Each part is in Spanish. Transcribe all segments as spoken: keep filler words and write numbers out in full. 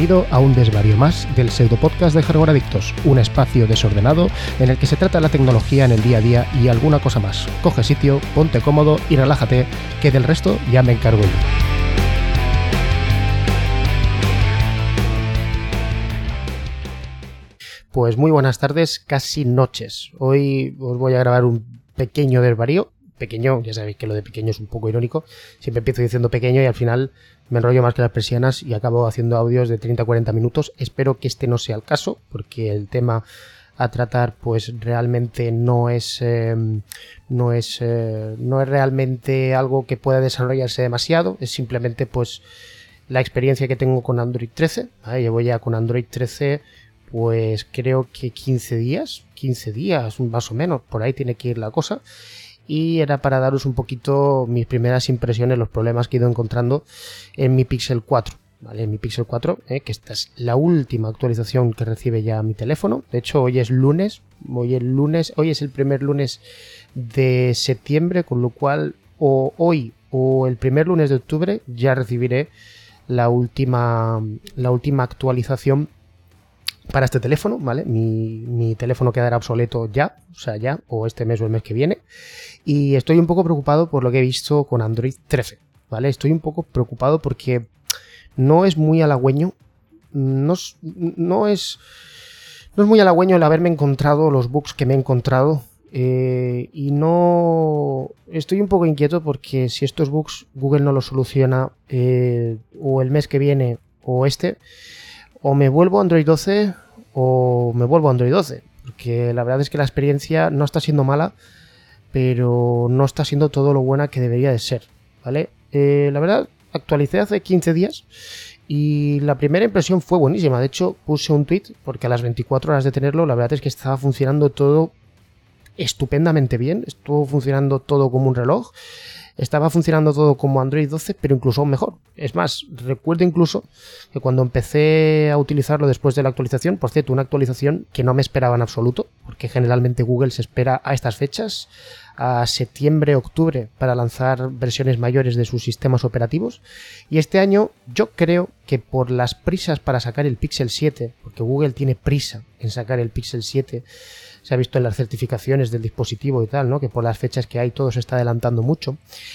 Bienvenido a un desvarío más del pseudopodcast de Hardware Adictos, un espacio desordenado en el que se trata la tecnología en el día a día y alguna cosa más. Coge sitio, ponte cómodo y relájate, que del resto ya me encargo yo. Pues muy buenas tardes, casi noches. Hoy os voy a grabar un pequeño desvarío. Pequeño, ya sabéis que lo de pequeño es un poco irónico. Siempre empiezo diciendo pequeño y al final me enrollo más que las persianas y acabo haciendo audios de treinta a cuarenta minutos. Espero que este no sea el caso, porque el tema a tratar pues realmente no es eh, no es eh, no es realmente algo que pueda desarrollarse demasiado. Es simplemente pues la experiencia que tengo con Android trece. ¿Vale? Llevo ya con Android trece pues creo que quince días, quince días más o menos, por ahí tiene que ir la cosa. Y era para daros un poquito mis primeras impresiones, los problemas que he ido encontrando en mi Pixel cuatro, ¿vale? En mi Pixel cuatro, ¿eh? Que esta es la última actualización que recibe ya mi teléfono. De hecho, hoy es lunes, hoy es lunes, hoy es el primer lunes de septiembre, con lo cual o hoy o el primer lunes de octubre ya recibiré la última, la última actualización para este teléfono, ¿vale? Mi, mi teléfono quedará obsoleto ya, o sea, ya, o este mes o el mes que viene. Y estoy un poco preocupado por lo que he visto con Android trece, ¿vale? Estoy un poco preocupado porque no es muy halagüeño, no es, no es, no es muy halagüeño el haberme encontrado los bugs que me he encontrado. Eh, y no... Estoy un poco inquieto porque si estos bugs Google no los soluciona eh, o el mes que viene o este... O me vuelvo a Android doce o me vuelvo a Android doce. Porque la verdad es que la experiencia no está siendo mala, pero no está siendo todo lo buena que debería de ser, ¿vale? Eh, la verdad, actualicé hace quince días y la primera impresión fue buenísima. De hecho, puse un tweet porque a las veinticuatro horas de tenerlo, la verdad es que estaba funcionando todo estupendamente bien. Estuvo funcionando todo como un reloj. Estaba funcionando todo como Android doce, pero incluso aún mejor. Es más, recuerdo incluso que cuando empecé a utilizarlo después de la actualización, por cierto, una actualización que no me esperaba en absoluto, porque generalmente Google se espera a estas fechas, a septiembre, octubre, para lanzar versiones mayores de sus sistemas operativos. Y este año yo creo que por las prisas para sacar el Pixel siete, porque Google tiene prisa en sacar el Pixel siete, se ha visto en las certificaciones del dispositivo y tal, ¿no? Que por las fechas que hay todo se está adelantando mucho.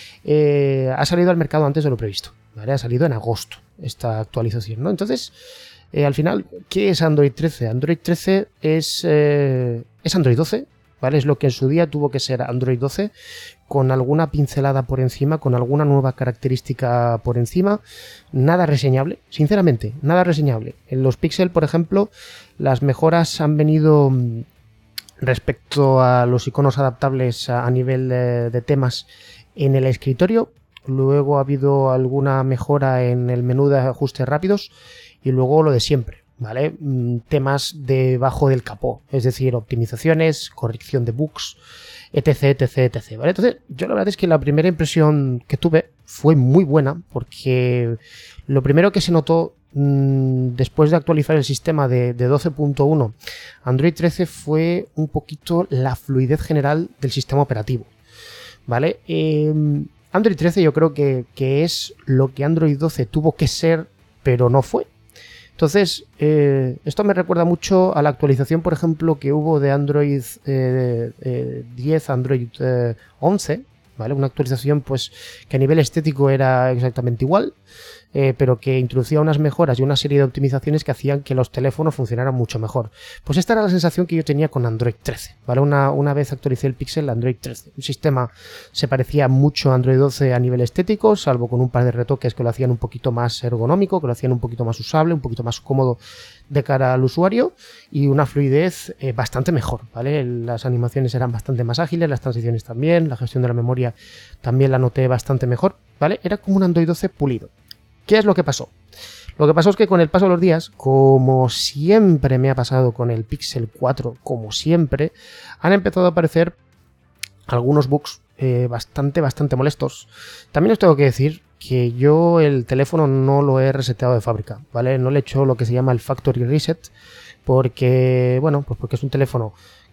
Eh, ha salido al mercado antes de lo previsto, ¿vale? Ha salido en agosto esta actualización, ¿no? Entonces, eh, al final, ¿qué es Android trece? Android trece es, eh, es Android doce, ¿vale? Es lo que en su día tuvo que ser Android doce, con alguna pincelada por encima, con alguna nueva característica por encima. Nada reseñable, sinceramente, nada reseñable. En los Pixel, por ejemplo, las mejoras han venido... respecto a los iconos adaptables a, a nivel de, de temas en el escritorio. Luego ha habido alguna mejora en el menú de ajustes rápidos y luego lo de siempre, ¿vale? Temas debajo del capó, es decir, optimizaciones, corrección de bugs, etc, etc, etc, ¿vale? Entonces, yo la verdad es que la primera impresión que tuve fue muy buena, porque lo primero que se notó después de actualizar el sistema de, de doce punto uno, Android trece, fue un poquito la fluidez general del sistema operativo, ¿vale? Eh, Android trece yo creo que, que es lo que Android doce tuvo que ser, pero no fue. Entonces, eh, esto me recuerda mucho a la actualización, por ejemplo, que hubo de Android eh, eh, diez a Android eh, once, ¿vale? Una actualización pues que a nivel estético era exactamente igual, eh, pero que introducía unas mejoras y una serie de optimizaciones que hacían que los teléfonos funcionaran mucho mejor. Pues esta era la sensación que yo tenía con Android trece, ¿vale? Una, una vez actualicé el Pixel, Android trece. Un sistema se parecía mucho a Android doce a nivel estético, salvo con un par de retoques que lo hacían un poquito más ergonómico, que lo hacían un poquito más usable, un poquito más cómodo de cara al usuario, y una fluidez eh, bastante mejor, ¿vale? Las animaciones eran bastante más ágiles, las transiciones también, la gestión de la memoria también la noté bastante mejor, ¿vale? Era como un Android doce pulido. ¿Qué es lo que pasó? Lo que pasó es que con el paso de los días, como siempre me ha pasado con el Pixel cuatro, como siempre, han empezado a aparecer algunos bugs eh, bastante, bastante molestos. También os tengo que decir que yo el teléfono no lo he reseteado de fábrica, ¿vale? No le he hecho lo que se llama el factory reset, porque, bueno, pues porque es un teléfono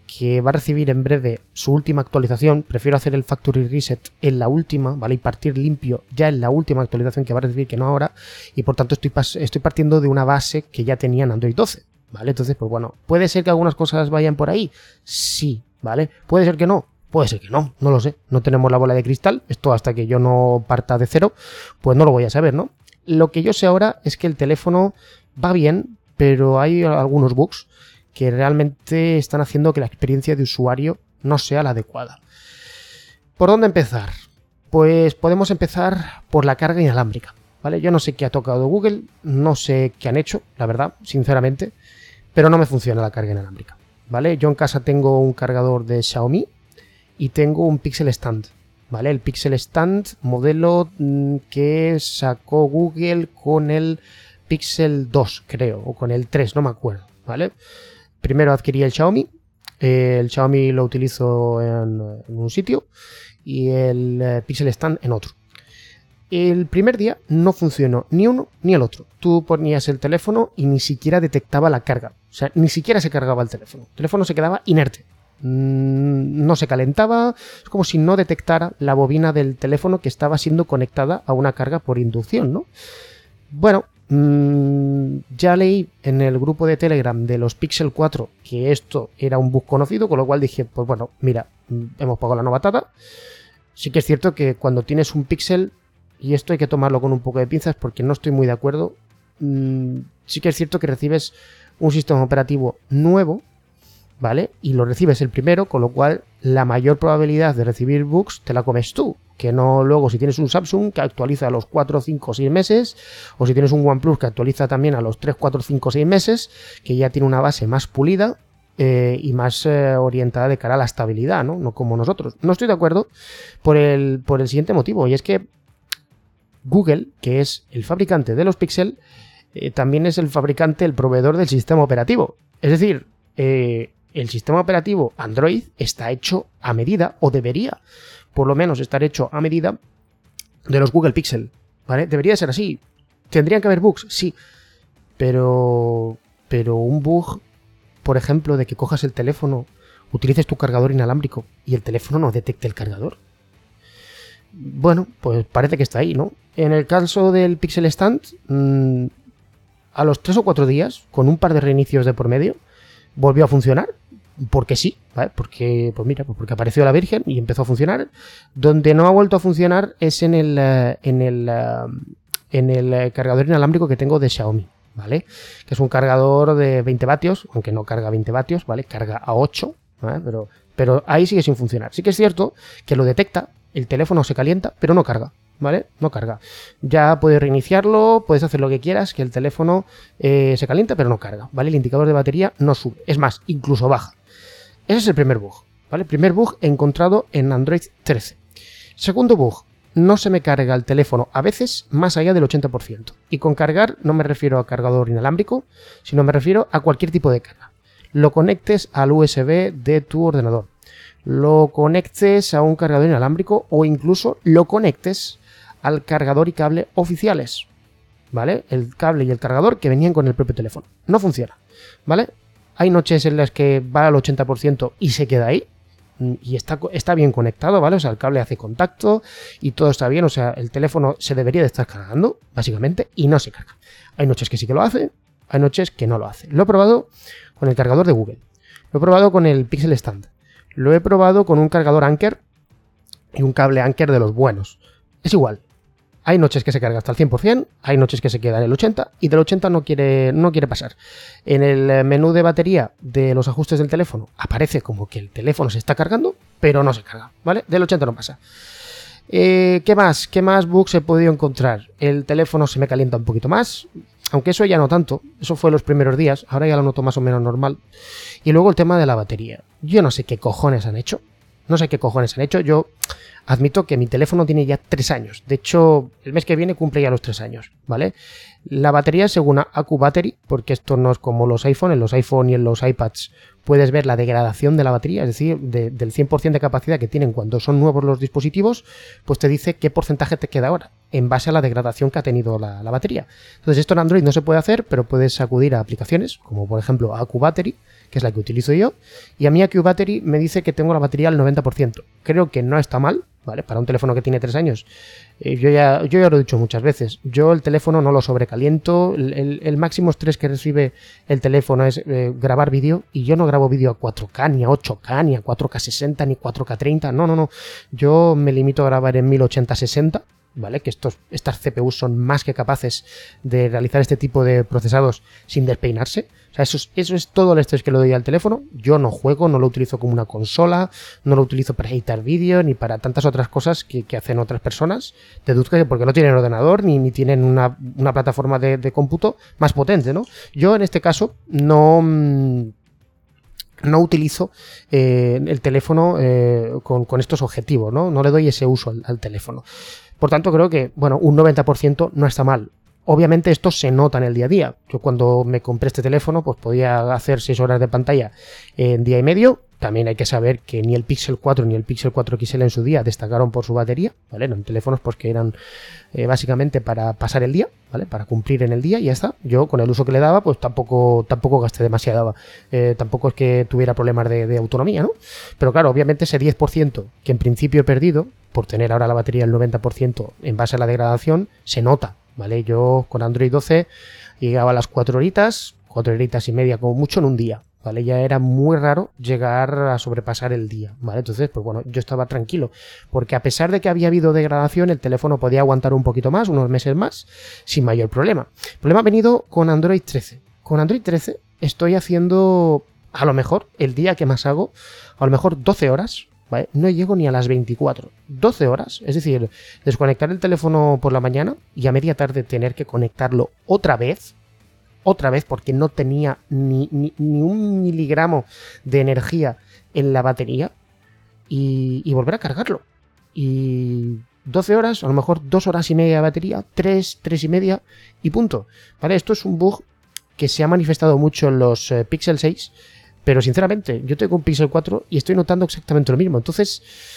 que va a recibir en breve su última actualización. Prefiero hacer el factory reset en la última, ¿vale? Y partir limpio ya en la última actualización que va a recibir, que no ahora. Y por tanto estoy, estoy partiendo de una base que ya tenía en Android doce, ¿vale? Entonces, pues bueno, ¿puede ser que algunas cosas vayan por ahí? Sí, ¿vale? ¿Puede ser que no? Puede ser que no, no lo sé. No tenemos la bola de cristal. Esto hasta que yo no parta de cero, pues no lo voy a saber, ¿no? Lo que yo sé ahora es que el teléfono va bien, pero hay algunos bugs que realmente están haciendo que la experiencia de usuario no sea la adecuada. ¿Por dónde empezar? Pues podemos empezar por la carga inalámbrica, ¿vale? Yo no sé qué ha tocado Google, no sé qué han hecho, la verdad, sinceramente, pero no me funciona la carga inalámbrica, ¿vale? Yo en casa tengo un cargador de Xiaomi y tengo un Pixel Stand, ¿vale? El Pixel Stand, modelo que sacó Google con el Pixel dos, creo, o con el tres, no me acuerdo, ¿vale? Primero adquirí el Xiaomi, eh, el Xiaomi lo utilizo en, en un sitio y el eh, Pixel Stand en otro. El primer día no funcionó ni uno ni el otro. Tú ponías el teléfono y ni siquiera detectaba la carga, o sea, ni siquiera se cargaba el teléfono. El teléfono se quedaba inerte, mm, no se calentaba, es como si no detectara la bobina del teléfono que estaba siendo conectada a una carga por inducción, ¿no? Bueno, ya leí en el grupo de Telegram de los Pixel cuatro que esto era un bug conocido, con lo cual dije, pues bueno, mira, hemos pagado la novatada. Sí que es cierto que cuando tienes un Pixel, y esto hay que tomarlo con un poco de pinzas porque no estoy muy de acuerdo, sí que es cierto que recibes un sistema operativo nuevo, ¿vale? Y lo recibes el primero, con lo cual la mayor probabilidad de recibir bugs te la comes tú. Que no luego si tienes un Samsung que actualiza a los cuatro, cinco, seis meses, o si tienes un OnePlus que actualiza también a los tres, cuatro, cinco, seis meses, que ya tiene una base más pulida eh, y más eh, orientada de cara a la estabilidad, ¿no? No como nosotros. No estoy de acuerdo por el, por el siguiente motivo, y es que Google, que es el fabricante de los Pixel, eh, también es el fabricante, el proveedor del sistema operativo. Es decir, eh, el sistema operativo Android está hecho a medida, o debería por lo menos estar hecho a medida de los Google Pixel, ¿vale? Debería ser así. ¿Tendrían que haber bugs? Sí. Pero, pero un bug, por ejemplo, de que cojas el teléfono, utilices tu cargador inalámbrico y el teléfono no detecte el cargador. Bueno, pues parece que está ahí, ¿no? En el caso del Pixel Stand, mmm, a los tres o cuatro días, con un par de reinicios de por medio, volvió a funcionar. Porque sí, ¿vale? Porque, pues mira, pues porque apareció la Virgen y empezó a funcionar. Donde no ha vuelto a funcionar es en el, en el, en el cargador inalámbrico que tengo de Xiaomi, ¿vale? Que es un cargador de veinte vatios, aunque no carga veinte vatios, ¿vale? Carga a ocho, ¿vale? Pero, pero ahí sigue sin funcionar. Sí que es cierto que lo detecta, el teléfono se calienta, pero no carga, ¿vale? No carga. Ya puedes reiniciarlo, puedes hacer lo que quieras, que el teléfono eh, se calienta, pero no carga, ¿vale? El indicador de batería no sube, es más, incluso baja. Ese es el primer bug, ¿vale? Primer bug encontrado en Android trece. Segundo bug, no se me carga el teléfono a veces más allá del ochenta por ciento. Y con cargar no me refiero a cargador inalámbrico, sino me refiero a cualquier tipo de carga. Lo conectes al U S B de tu ordenador, lo conectes a un cargador inalámbrico o incluso lo conectes al cargador y cable oficiales, ¿vale? El cable y el cargador que venían con el propio teléfono. No funciona, ¿vale? Hay noches en las que va al ochenta por ciento y se queda ahí y está, está bien conectado, ¿vale? O sea, el cable hace contacto y todo está bien, o sea, el teléfono se debería de estar cargando, básicamente, y no se carga. Hay noches que sí que lo hace, hay noches que no lo hace. Lo he probado con el cargador de Google, lo he probado con el Pixel Stand, lo he probado con un cargador Anker y un cable Anker de los buenos. Es igual. Hay noches que se carga hasta el cien por ciento, hay noches que se queda en el ochenta por ciento y del ochenta por ciento no quiere, no quiere pasar. En el menú de batería de los ajustes del teléfono aparece como que el teléfono se está cargando, pero no se carga, ¿vale? Del ochenta no pasa. Eh, ¿Qué más? ¿Qué más bugs he podido encontrar? El teléfono se me calienta un poquito más, aunque eso ya no tanto, eso fue los primeros días, ahora ya lo noto más o menos normal. Y luego el tema de la batería. Yo no sé qué cojones han hecho, no sé qué cojones han hecho, yo... Admito que mi teléfono tiene ya tres años. De hecho, el mes que viene cumple ya los tres años, ¿vale? La batería según Accu Battery, porque esto no es como los iPhone, en los iPhone y en los iPads puedes ver la degradación de la batería, es decir, de, del cien por ciento de capacidad que tienen cuando son nuevos los dispositivos, pues te dice qué porcentaje te queda ahora, en base a la degradación que ha tenido la, la batería. Entonces esto en Android no se puede hacer, pero puedes acudir a aplicaciones, como por ejemplo Accu Battery, que es la que utilizo yo, y a mí Q Battery me dice que tengo la batería al noventa por ciento. Creo que no está mal, ¿vale? Para un teléfono que tiene tres años. Eh, yo, ya, yo ya lo he dicho muchas veces. Yo el teléfono no lo sobrecaliento. El, el, el máximo estrés que recibe el teléfono es eh, grabar vídeo. Y yo no grabo vídeo a cuatro K, ni a ocho K, ni a cuatro K sesenta, ni cuatro K treinta. No, no, no. Yo me limito a grabar en mil ochenta sesenta. ¿Vale? Que estos, estas C P Us son más que capaces de realizar este tipo de procesados sin despeinarse. O sea, eso es, eso es todo el estrés que le doy al teléfono. Yo no juego, no lo utilizo como una consola, no lo utilizo para editar vídeo, ni para tantas otras cosas que, que hacen otras personas. Deduzco que porque no tienen ordenador, ni, ni tienen una, una plataforma de, de cómputo más potente, ¿no? Yo, en este caso, no... no utilizo eh, el teléfono eh, con, con estos objetivos, ¿no? No le doy ese uso al, al teléfono. Por tanto, creo que, bueno, un noventa por ciento no está mal. Obviamente esto se nota en el día a día. Yo cuando me compré este teléfono, pues podía hacer seis horas de pantalla en día y medio. También hay que saber que ni el Pixel cuatro ni el Pixel cuatro X L en su día destacaron por su batería, ¿vale? Eran teléfonos pues que eran eh, básicamente para pasar el día, ¿vale? Para cumplir en el día y ya está. Yo con el uso que le daba, pues tampoco, tampoco gasté demasiado. Eh, tampoco es que tuviera problemas de, de autonomía, ¿no? Pero claro, obviamente ese diez por ciento que en principio he perdido, por tener ahora la batería al noventa por ciento en base a la degradación, se nota, ¿vale? Yo con Android doce llegaba a las cuatro horitas, cuatro horitas y media como mucho en un día, ¿vale? Ya era muy raro llegar a sobrepasar el día, ¿vale? Entonces, pues bueno, yo estaba tranquilo, porque a pesar de que había habido degradación, el teléfono podía aguantar un poquito más, unos meses más, sin mayor problema. El problema ha venido con Android trece. Con Android trece estoy haciendo, a lo mejor, el día que más hago, a lo mejor doce horas, ¿vale? No llego ni a las veinticuatro. doce horas, es decir, desconectar el teléfono por la mañana y a media tarde tener que conectarlo otra vez, otra vez porque no tenía ni, ni, ni un miligramo de energía en la batería y, y volver a cargarlo. Y doce horas, a lo mejor dos horas y media de batería, tres, tres y media y punto. ¿Vale? Esto es un bug que se ha manifestado mucho en los eh, Pixel seis, pero sinceramente yo tengo un Pixel cuatro y estoy notando exactamente lo mismo. Entonces,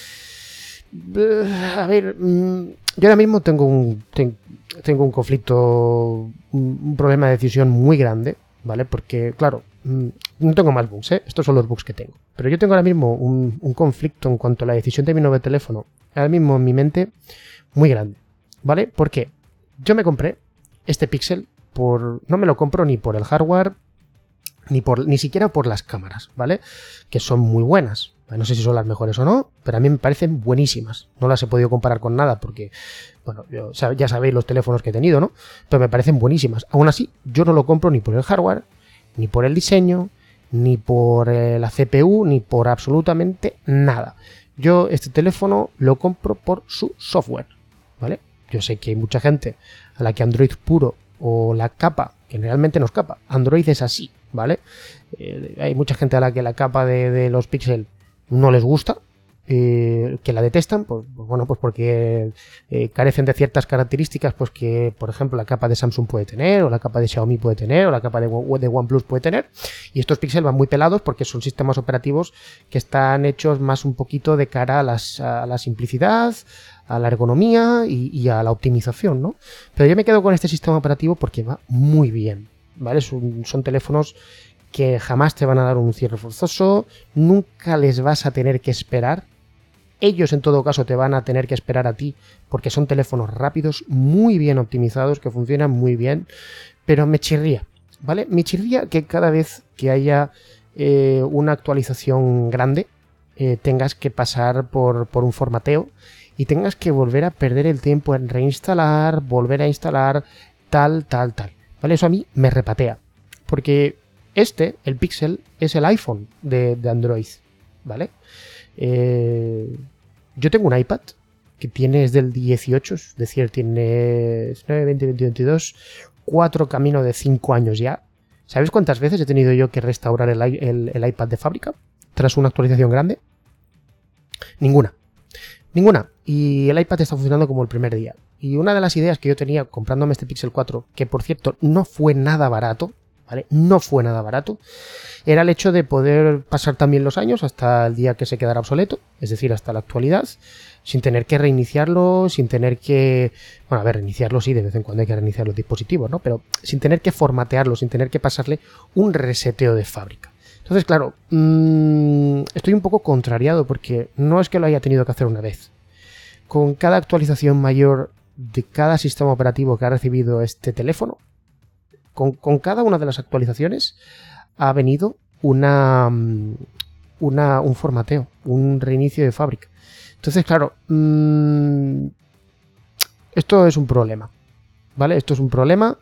uh, a ver, um, yo ahora mismo tengo un, ten, tengo un conflicto, un, un problema de decisión muy grande, ¿vale? Porque, claro, um, no tengo más bugs, ¿eh? Estos son los bugs que tengo. Pero yo tengo ahora mismo un, un conflicto en cuanto a la decisión de mi nuevo teléfono, ahora mismo en mi mente, muy grande, ¿vale? Porque yo me compré este Pixel por... No me lo compro ni por el hardware, Ni, por, ni siquiera por las cámaras, ¿vale? Que son muy buenas. No sé si son las mejores o no, pero a mí me parecen buenísimas. No las he podido comparar con nada porque, bueno, yo, ya sabéis los teléfonos que he tenido, ¿no? Pero me parecen buenísimas. Aún así, yo no lo compro ni por el hardware, ni por el diseño, ni por eh, la C P U, ni por absolutamente nada. Yo este teléfono lo compro por su software, ¿vale? Yo sé que hay mucha gente a la que Android puro o la capa, que realmente no es capa, Android es así, ¿vale? Eh, hay mucha gente a la que la capa de, de los Pixel no les gusta, eh, que la detestan, pues, pues bueno, pues porque eh, carecen de ciertas características, pues que, por ejemplo, la capa de Samsung puede tener, o la capa de Xiaomi puede tener, o la capa de, de OnePlus puede tener, y estos Pixel van muy pelados porque son sistemas operativos que están hechos más un poquito de cara a, las, a la simplicidad, a la ergonomía y, y a la optimización, ¿no? Pero yo me quedo con este sistema operativo porque va muy bien, ¿vale? Son, son teléfonos que jamás te van a dar un cierre forzoso, nunca les vas a tener que esperar. Ellos en todo caso te van a tener que esperar a ti porque son teléfonos rápidos, muy bien optimizados, que funcionan muy bien, pero me chirría, ¿vale? Me chirría que cada vez que haya eh, una actualización grande eh, tengas que pasar por, por un formateo y tengas que volver a perder el tiempo en reinstalar, volver a instalar, tal, tal, tal, ¿vale? Eso a mí me repatea, porque este, el Pixel, es el iPhone de, de Android, ¿vale? Eh, yo tengo un iPad que tiene desde el dieciocho, es decir, tiene nueve, veinte, veintiuno, veintidós, cuatro camino de cinco años ya. ¿Sabéis cuántas veces he tenido yo que restaurar el, el, el iPad de fábrica tras una actualización grande? Ninguna. Ninguna. Y el iPad está funcionando como el primer día. Y una de las ideas que yo tenía comprándome este Pixel cuatro, que por cierto no fue nada barato, ¿vale? No fue nada barato, era el hecho de poder pasar también los años hasta el día que se quedara obsoleto, es decir, hasta la actualidad, sin tener que reiniciarlo, sin tener que... Bueno, a ver, reiniciarlo sí, de vez en cuando hay que reiniciar los dispositivos, ¿no? Pero sin tener que formatearlo, sin tener que pasarle un reseteo de fábrica. Entonces, claro, mmm, estoy un poco contrariado porque no es que lo haya tenido que hacer una vez. Con cada actualización mayor de cada sistema operativo que ha recibido este teléfono, con, con cada una de las actualizaciones ha venido una, una un formateo, un reinicio de fábrica. Entonces, claro, mmm, esto es un problema, ¿vale? Esto es un problema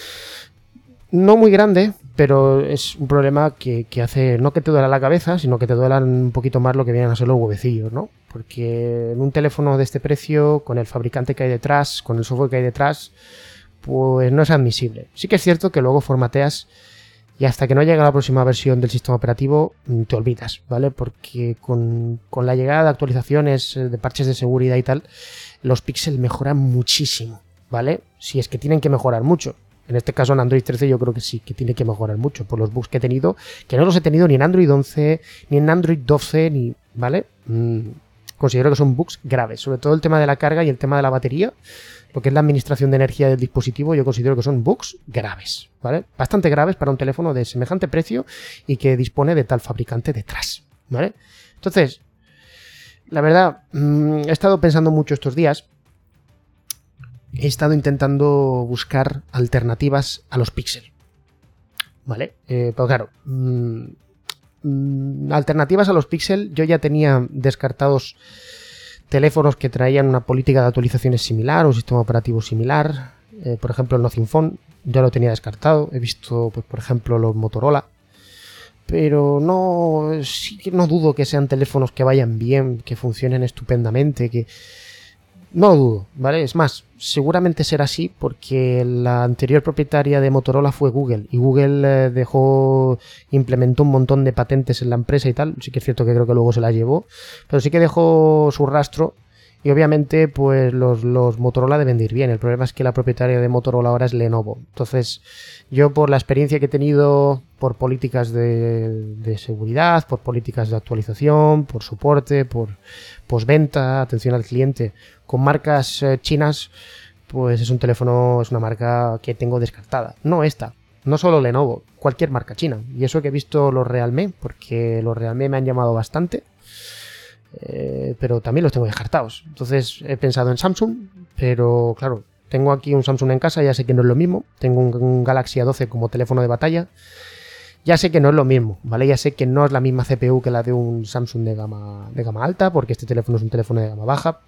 no muy grande, pero es un problema que, que hace no que te duela la cabeza, sino que te duelan un poquito más lo que vienen a ser los huevecillos, ¿no? Porque en un teléfono de este precio, con el fabricante que hay detrás, con el software que hay detrás, pues no es admisible. Sí que es cierto que luego formateas y hasta que no llega la próxima versión del sistema operativo te olvidas, ¿vale? Porque con, con la llegada de actualizaciones, de parches de seguridad y tal, los píxeles mejoran muchísimo, ¿vale? Si es que tienen que mejorar mucho. En este caso en Android trece yo creo que sí, que tiene que mejorar mucho por los bugs que he tenido, que no los he tenido ni en Android once, ni en Android doce, ni, ¿vale? Mm, considero que son bugs graves, sobre todo el tema de la carga y el tema de la batería, lo que es la administración de energía del dispositivo, yo considero que son bugs graves, ¿vale? Bastante graves para un teléfono de semejante precio y que dispone de tal fabricante detrás, ¿vale? Entonces, la verdad, mmm, he estado pensando mucho estos días. He estado intentando buscar alternativas a los Pixel, ¿vale? Eh, pero claro, mmm, mmm, alternativas a los Pixel, yo ya tenía descartados teléfonos que traían una política de actualizaciones similar, un sistema operativo similar. Eh, por ejemplo, el Nothing Phone ya lo tenía descartado. He visto, pues, por ejemplo, los Motorola. Pero no, sí que no dudo que sean teléfonos que vayan bien, que funcionen estupendamente, que... No lo dudo, ¿vale? Es más, seguramente será así porque la anterior propietaria de Motorola fue Google y Google eh, dejó, implementó un montón de patentes en la empresa y tal. Sí que es cierto que creo que luego se las llevó, pero sí que dejó su rastro y obviamente pues los, los Motorola deben de ir bien. El problema es que la propietaria de Motorola ahora es Lenovo. Entonces yo por la experiencia que he tenido, por políticas de, de seguridad, por políticas de actualización, por soporte, por postventa, atención al cliente, con marcas eh, chinas, pues es un teléfono, es una marca que tengo descartada. No esta, no solo Lenovo, cualquier marca china. Y eso que he visto los Realme, porque los Realme me han llamado bastante, eh, pero también los tengo descartados. Entonces he pensado en Samsung, pero claro, tengo aquí un Samsung en casa, ya sé que no es lo mismo. Tengo un, un Galaxy A doce como teléfono de batalla. Ya sé que no es lo mismo, ¿vale? Ya sé que no es la misma C P U que la de un Samsung de gama, de gama alta, porque este teléfono es un teléfono de gama baja.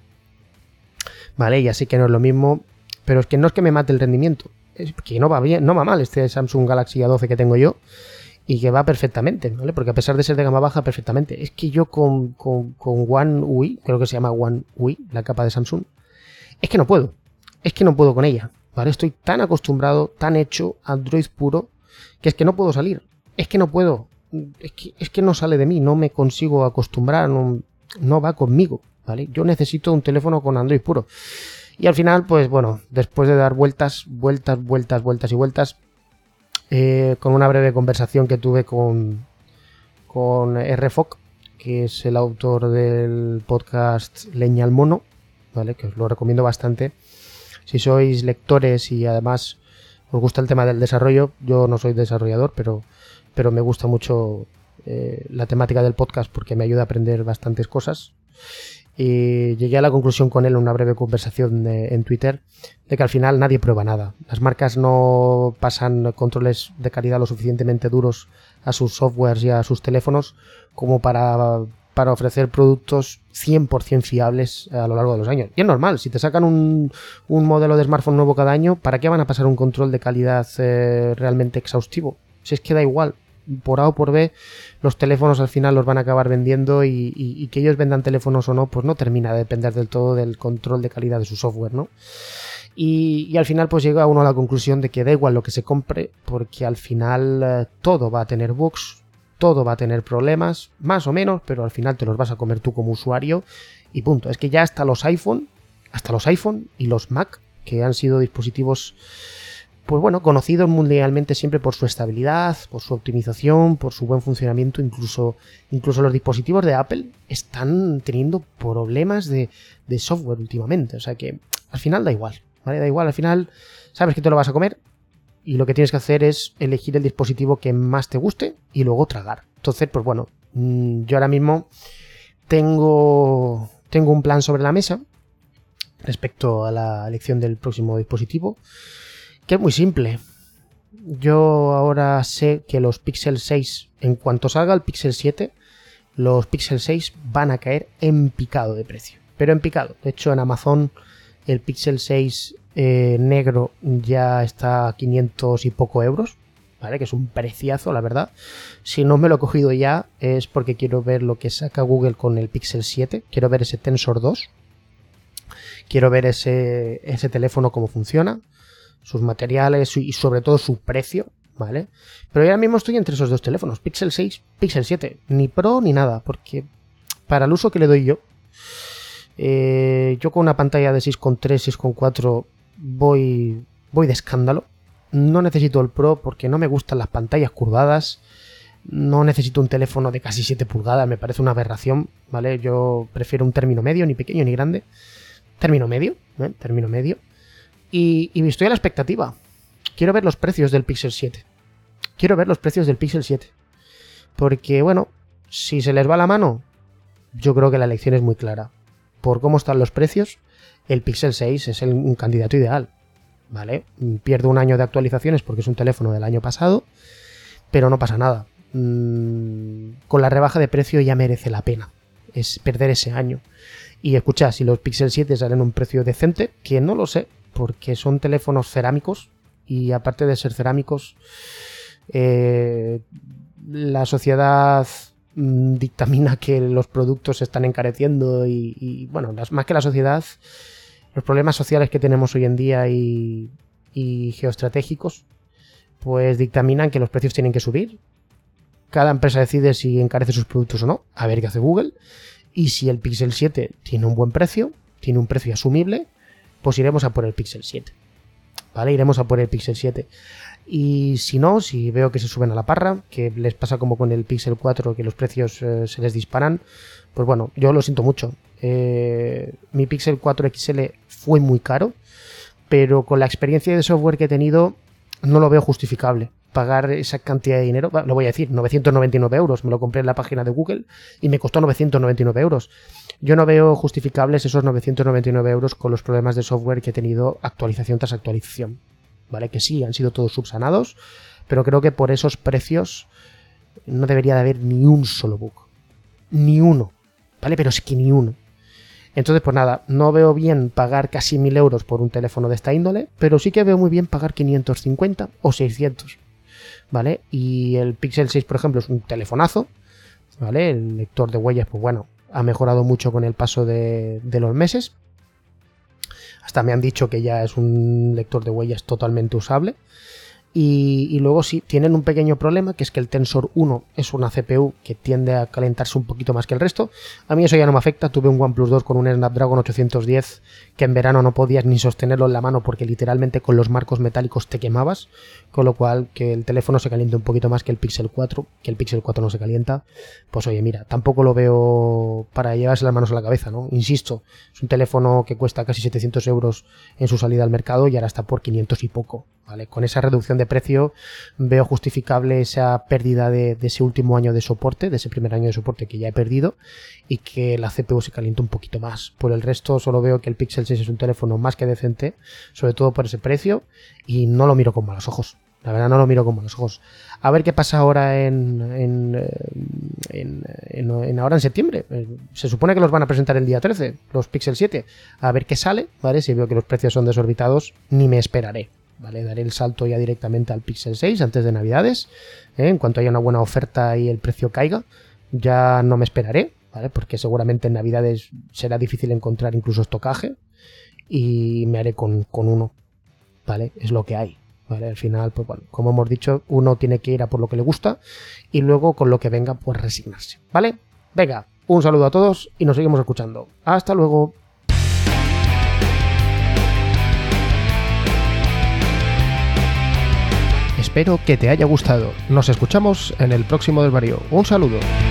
Vale, ya sé que no es lo mismo, pero es que no es que me mate el rendimiento, es que no va bien, no va mal este Samsung Galaxy A doce que tengo yo y que va perfectamente, ¿vale? Porque a pesar de ser de gama baja, perfectamente. Es que yo con, con, con One U I, creo que se llama One U I, la capa de Samsung, es que no puedo, es que no puedo con ella, ¿vale? Estoy tan acostumbrado, tan hecho Android puro, que es que no puedo salir, es que no puedo, es que, es que no sale de mí, no me consigo acostumbrar, no, no va conmigo. ¿Vale? Yo necesito un teléfono con Android puro. Y al final, pues bueno, después de dar vueltas, vueltas, vueltas, vueltas y vueltas, eh, con una breve conversación que tuve con, con R F O C, que es el autor del podcast Leña al Mono, ¿vale? Que os lo recomiendo bastante. Si sois lectores y además os gusta el tema del desarrollo, yo no soy desarrollador, pero, pero me gusta mucho eh, la temática del podcast porque me ayuda a aprender bastantes cosas. Y llegué a la conclusión con él en una breve conversación de, en Twitter de que al final nadie prueba nada. Las marcas no pasan controles de calidad lo suficientemente duros a sus softwares y a sus teléfonos como para, para ofrecer productos cien por ciento fiables a lo largo de los años. Y es normal, si te sacan un, un modelo de smartphone nuevo cada año, ¿para qué van a pasar un control de calidad eh, realmente exhaustivo? Si es que da igual. Por A o por B, los teléfonos al final los van a acabar vendiendo y, y, y que ellos vendan teléfonos o no, pues no termina de depender del todo del control de calidad de su software, ¿no? Y, y al final pues llega uno a la conclusión de que da igual lo que se compre, porque al final eh, todo va a tener bugs, todo va a tener problemas, más o menos, pero al final te los vas a comer tú como usuario y punto. Es que ya hasta los iPhone, hasta los iPhone y los Mac, que han sido dispositivos... pues bueno, conocidos mundialmente siempre por su estabilidad, por su optimización, por su buen funcionamiento, incluso, incluso los dispositivos de Apple están teniendo problemas de, de software últimamente, o sea que al final da igual, ¿vale? Da igual, al final sabes que te lo vas a comer y lo que tienes que hacer es elegir el dispositivo que más te guste y luego tragar, Entonces, pues bueno, yo ahora mismo tengo, tengo un plan sobre la mesa respecto a la elección del próximo dispositivo, que es muy simple. Yo ahora sé que los Pixel seis, en cuanto salga el Pixel siete, los Pixel seis van a caer en picado de precio, pero en picado. De hecho, en Amazon el Pixel seis eh, negro ya está a quinientos y poco euros, ¿vale? Que es un preciazo, la verdad. Si no me lo he cogido ya es porque quiero ver lo que saca Google con el Pixel siete, quiero ver ese Tensor dos, quiero ver ese, ese teléfono cómo funciona, sus materiales y sobre todo su precio, ¿vale? Pero ahora mismo estoy entre esos dos teléfonos, Pixel seis, Pixel siete, ni Pro ni nada, porque para el uso que le doy yo, eh, yo con una pantalla de seis coma tres, seis coma cuatro voy, voy de escándalo. No necesito el Pro porque no me gustan las pantallas curvadas, no necesito un teléfono de casi siete pulgadas, me parece una aberración, ¿vale? Yo prefiero un término medio, ni pequeño ni grande, término medio, ¿eh? Término medio. Y, y estoy a la expectativa. Quiero ver los precios del Pixel siete. Quiero ver los precios del Pixel siete. Porque, bueno, si se les va la mano, yo creo que la elección es muy clara. Por cómo están los precios, el Pixel seis es el, un candidato ideal, ¿vale? Pierdo un año de actualizaciones porque es un teléfono del año pasado, pero no pasa nada. Mm, con la rebaja de precio ya merece la pena. Es perder ese año. Y escucha, si los Pixel siete salen a un precio decente, que no lo sé, porque son teléfonos cerámicos y aparte de ser cerámicos, eh, la sociedad mmm, dictamina que los productos se están encareciendo y, y bueno, las, más que la sociedad, los problemas sociales que tenemos hoy en día y, y geoestratégicos, pues dictaminan que los precios tienen que subir. Cada empresa decide si encarece sus productos o no, a ver qué hace Google. Y si el Pixel siete tiene un buen precio, tiene un precio asumible, pues iremos a por el Pixel siete. ¿Vale? Iremos a por el Pixel siete. Y si no, si veo que se suben a la parra, que les pasa como con el Pixel cuatro, que los precios eh, se les disparan, pues bueno, yo lo siento mucho. Eh, mi Pixel cuatro X L fue muy caro, pero con la experiencia de software que he tenido, no lo veo justificable pagar esa cantidad de dinero. Lo voy a decir, novecientos noventa y nueve euros. Me lo compré en la página de Google y me costó novecientos noventa y nueve euros. Yo no veo justificables esos novecientos noventa y nueve euros con los problemas de software que he tenido actualización tras actualización. ¿Vale? Que sí, han sido todos subsanados, pero creo que por esos precios no debería de haber ni un solo bug. Ni uno. ¿Vale? Pero es que ni uno. Entonces, pues nada, no veo bien pagar casi mil euros por un teléfono de esta índole, pero sí que veo muy bien pagar quinientos cincuenta o seiscientos. ¿Vale? Y el Pixel seis, por ejemplo, es un telefonazo, ¿vale? El lector de huellas, pues bueno, ha mejorado mucho con el paso de, de los meses. Hasta me han dicho que ya es un lector de huellas totalmente usable. Y, y luego sí, tienen un pequeño problema, que es que el Tensor uno es una C P U que tiende a calentarse un poquito más que el resto. A mí eso ya no me afecta. Tuve un OnePlus dos con un Snapdragon ochocientos diez que en verano no podías ni sostenerlo en la mano porque literalmente con los marcos metálicos te quemabas, con lo cual que el teléfono se caliente un poquito más que el Pixel cuatro, que el Pixel cuatro no se calienta, pues oye, mira, tampoco lo veo para llevarse las manos a la cabeza, ¿no? Insisto, es un teléfono que cuesta casi setecientos euros en su salida al mercado y ahora está por quinientos y poco, ¿vale? Con esa reducción de precio veo justificable esa pérdida de, de ese último año de soporte, de ese primer año de soporte que ya he perdido, y que la C P U se caliente un poquito más. Por el resto solo veo que el Pixel seis es un teléfono más que decente, sobre todo por ese precio, y no lo miro con malos ojos. La verdad no lo miro con malos ojos. A ver qué pasa ahora en, en, en, en, en ahora en septiembre. Se supone que los van a presentar el día trece, los Pixel siete. A ver qué sale, ¿vale? Si veo que los precios son desorbitados, ni me esperaré. ¿Vale? Daré el salto ya directamente al Pixel seis antes de Navidades, ¿eh? En cuanto haya una buena oferta y el precio caiga, ya no me esperaré, ¿vale? Porque seguramente en Navidades será difícil encontrar incluso estocaje y me haré con, con uno, ¿vale? Es lo que hay, ¿vale? Al final, pues bueno, como hemos dicho, uno tiene que ir a por lo que le gusta y luego con lo que venga, pues resignarse, ¿vale? Venga, un saludo a todos y nos seguimos escuchando. Hasta luego. Espero que te haya gustado. Nos escuchamos en el próximo Desvarío. Un saludo.